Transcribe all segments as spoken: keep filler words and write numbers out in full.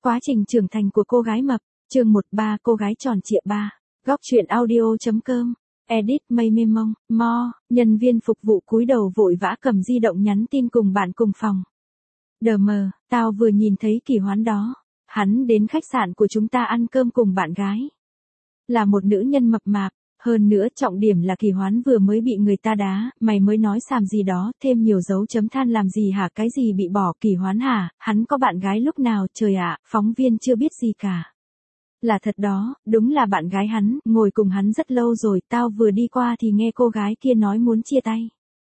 Quá trình trưởng thành của cô gái mập, chương một ba cô gái tròn trịa ba. Góc truyện audio.com. Edit mây mê mông, mo, nhân viên phục vụ cúi đầu vội vã cầm di động nhắn tin cùng bạn cùng phòng. Đờ mờ, tao vừa nhìn thấy Kỳ Hoán đó. Hắn đến khách sạn của chúng ta ăn cơm cùng bạn gái. Là một nữ nhân mập mạp. Hơn nữa trọng điểm là Kỳ Hoán vừa mới bị người ta đá, mày mới nói xàm gì đó, thêm nhiều dấu chấm than làm gì hả, cái gì bị bỏ, Kỳ Hoán hả, hắn có bạn gái lúc nào, trời ạ, phóng viên chưa biết gì cả. Là thật đó, đúng là bạn gái hắn, ngồi cùng hắn rất lâu rồi, tao vừa đi qua thì nghe cô gái kia nói muốn chia tay.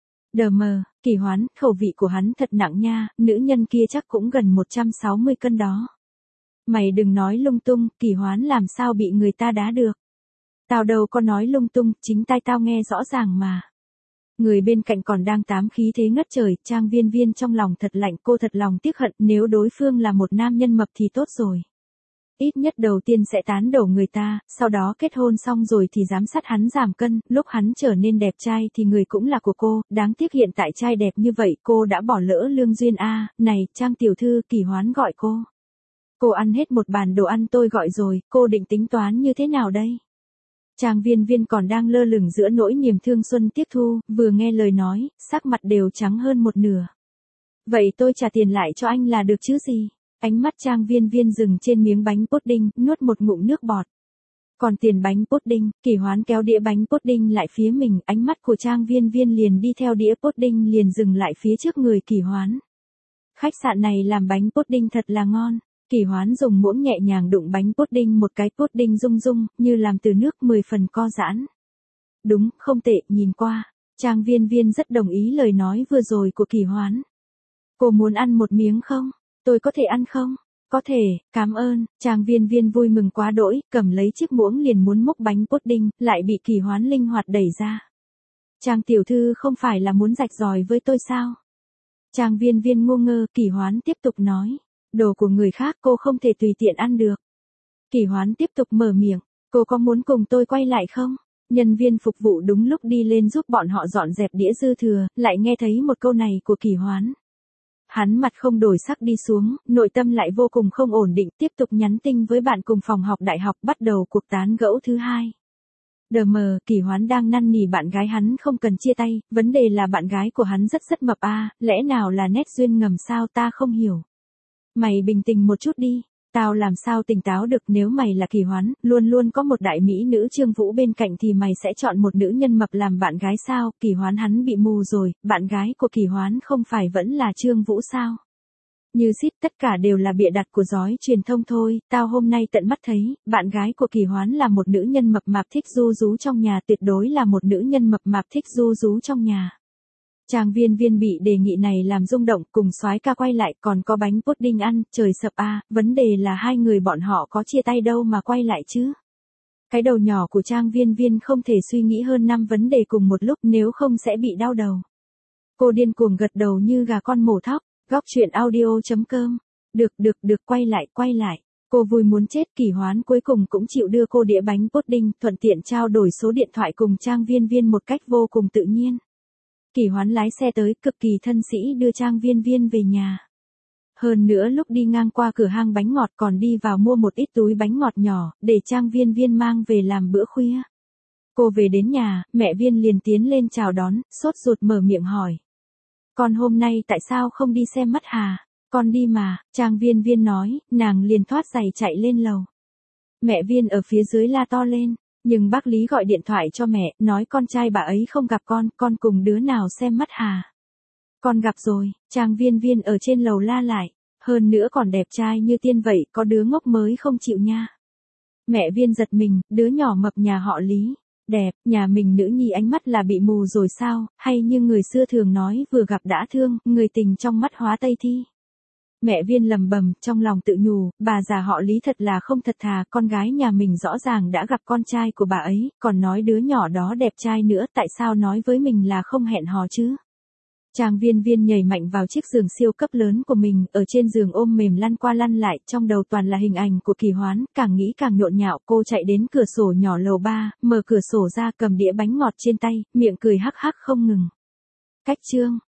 Đờ mờ, Kỳ Hoán, khẩu vị của hắn thật nặng nha, nữ nhân kia chắc cũng gần một trăm sáu mươi cân đó. Mày đừng nói lung tung, Kỳ Hoán làm sao bị người ta đá được. Tao đâu có nói lung tung, chính tai tao nghe rõ ràng mà. Người bên cạnh còn đang tám khí thế ngất trời, Trang Viên Viên trong lòng thật lạnh, cô thật lòng tiếc hận, nếu đối phương là một nam nhân mập thì tốt rồi. Ít nhất đầu tiên sẽ tán đổ người ta, sau đó kết hôn xong rồi thì giám sát hắn giảm cân, lúc hắn trở nên đẹp trai thì người cũng là của cô, đáng tiếc hiện tại trai đẹp như vậy cô đã bỏ lỡ lương duyên a. Này, Trang tiểu thư, Kỳ Hoán gọi cô. Cô ăn hết một bàn đồ ăn tôi gọi rồi, cô định tính toán như thế nào đây? Trang Viên Viên còn đang lơ lửng giữa nỗi niềm thương xuân tiếc thu, vừa nghe lời nói, sắc mặt đều trắng hơn một nửa. Vậy tôi trả tiền lại cho anh là được chứ gì? Ánh mắt Trang Viên Viên dừng trên miếng bánh pudding, nuốt một ngụm nước bọt. Còn tiền bánh pudding, Kỳ Hoán kéo đĩa bánh pudding lại phía mình, ánh mắt của Trang Viên Viên liền đi theo đĩa pudding liền dừng lại phía trước người Kỳ Hoán. Khách sạn này làm bánh pudding thật là ngon. Kỳ Hoán dùng muỗng nhẹ nhàng đụng bánh pudding một cái, pudding rung rung, như làm từ nước mười phần co giãn. Đúng, không tệ, nhìn qua. Trang Viên Viên rất đồng ý lời nói vừa rồi của Kỳ Hoán. Cô muốn ăn một miếng không? Tôi có thể ăn không? Có thể, cảm ơn. Trang Viên Viên vui mừng quá đỗi, cầm lấy chiếc muỗng liền muốn múc bánh pudding, lại bị Kỳ Hoán linh hoạt đẩy ra. Trang tiểu thư không phải là muốn rạch ròi với tôi sao? Trang Viên Viên ngu ngơ, Kỳ Hoán tiếp tục nói. Đồ của người khác cô không thể tùy tiện ăn được. Kỳ Hoán tiếp tục mở miệng, cô có muốn cùng tôi quay lại không? Nhân viên phục vụ đúng lúc đi lên giúp bọn họ dọn dẹp đĩa dư thừa, lại nghe thấy một câu này của Kỳ Hoán. Hắn mặt không đổi sắc đi xuống, nội tâm lại vô cùng không ổn định, tiếp tục nhắn tin với bạn cùng phòng học đại học, bắt đầu cuộc tán gẫu thứ hai. Đờ mờ, Kỳ Hoán đang năn nỉ bạn gái hắn không cần chia tay, vấn đề là bạn gái của hắn rất rất mập a, lẽ nào là nét duyên ngầm sao, ta không hiểu. Mày bình tĩnh một chút đi, tao làm sao tỉnh táo được, nếu mày là Kỳ Hoán, luôn luôn có một đại mỹ nữ Trương Vũ bên cạnh thì mày sẽ chọn một nữ nhân mập làm bạn gái sao? Kỳ Hoán hắn bị mù rồi, bạn gái của Kỳ Hoán không phải vẫn là Trương Vũ sao? Như shit, tất cả đều là bịa đặt của giói truyền thông thôi, tao hôm nay tận mắt thấy, bạn gái của Kỳ Hoán là một nữ nhân mập mạp thích ru rú trong nhà, tuyệt đối là một nữ nhân mập mạp thích ru rú trong nhà. Trang Viên Viên bị đề nghị này làm rung động, cùng soái ca quay lại, còn có bánh pudding ăn, trời sập a, à, vấn đề là hai người bọn họ có chia tay đâu mà quay lại chứ. Cái đầu nhỏ của Trang Viên Viên không thể suy nghĩ hơn năm vấn đề cùng một lúc, nếu không sẽ bị đau đầu. Cô điên cuồng gật đầu như gà con mổ thóc. Góc truyện audio.com. Được được được, quay lại quay lại. Cô vui muốn chết, Kỳ Hoán cuối cùng cũng chịu đưa cô đĩa bánh pudding, thuận tiện trao đổi số điện thoại cùng Trang Viên Viên một cách vô cùng tự nhiên. Kỳ Hoán lái xe tới, cực kỳ thân sĩ đưa Trang Viên Viên về nhà. Hơn nữa lúc đi ngang qua cửa hàng bánh ngọt còn đi vào mua một ít túi bánh ngọt nhỏ, để Trang Viên Viên mang về làm bữa khuya. Cô về đến nhà, mẹ Viên liền tiến lên chào đón, sốt ruột mở miệng hỏi. Con hôm nay tại sao không đi xem mắt hà? Con đi mà, Trang Viên Viên nói, nàng liền thoát giày chạy lên lầu. Mẹ Viên ở phía dưới la to lên. Nhưng bác Lý gọi điện thoại cho mẹ, nói con trai bà ấy không gặp con, con cùng đứa nào xem mắt hà? Con gặp rồi, Trang Viên Viên ở trên lầu la lại, hơn nữa còn đẹp trai như tiên vậy, có đứa ngốc mới không chịu nha. Mẹ Viên giật mình, đứa nhỏ mập nhà họ Lý, đẹp, nhà mình nữ nhi ánh mắt là bị mù rồi sao, hay như người xưa thường nói vừa gặp đã thương, người tình trong mắt hóa tây thi. Mẹ Viên lầm bầm, trong lòng tự nhủ, bà già họ Lý thật là không thật thà, con gái nhà mình rõ ràng đã gặp con trai của bà ấy, còn nói đứa nhỏ đó đẹp trai nữa, tại sao nói với mình là không hẹn hò chứ? Trang Viên Viên nhảy mạnh vào chiếc giường siêu cấp lớn của mình, ở trên giường ôm mềm lăn qua lăn lại, trong đầu toàn là hình ảnh của Kỳ Hoán, càng nghĩ càng nhộn nhạo, cô chạy đến cửa sổ nhỏ lầu ba, mở cửa sổ ra cầm đĩa bánh ngọt trên tay, miệng cười hắc hắc không ngừng. Cách chương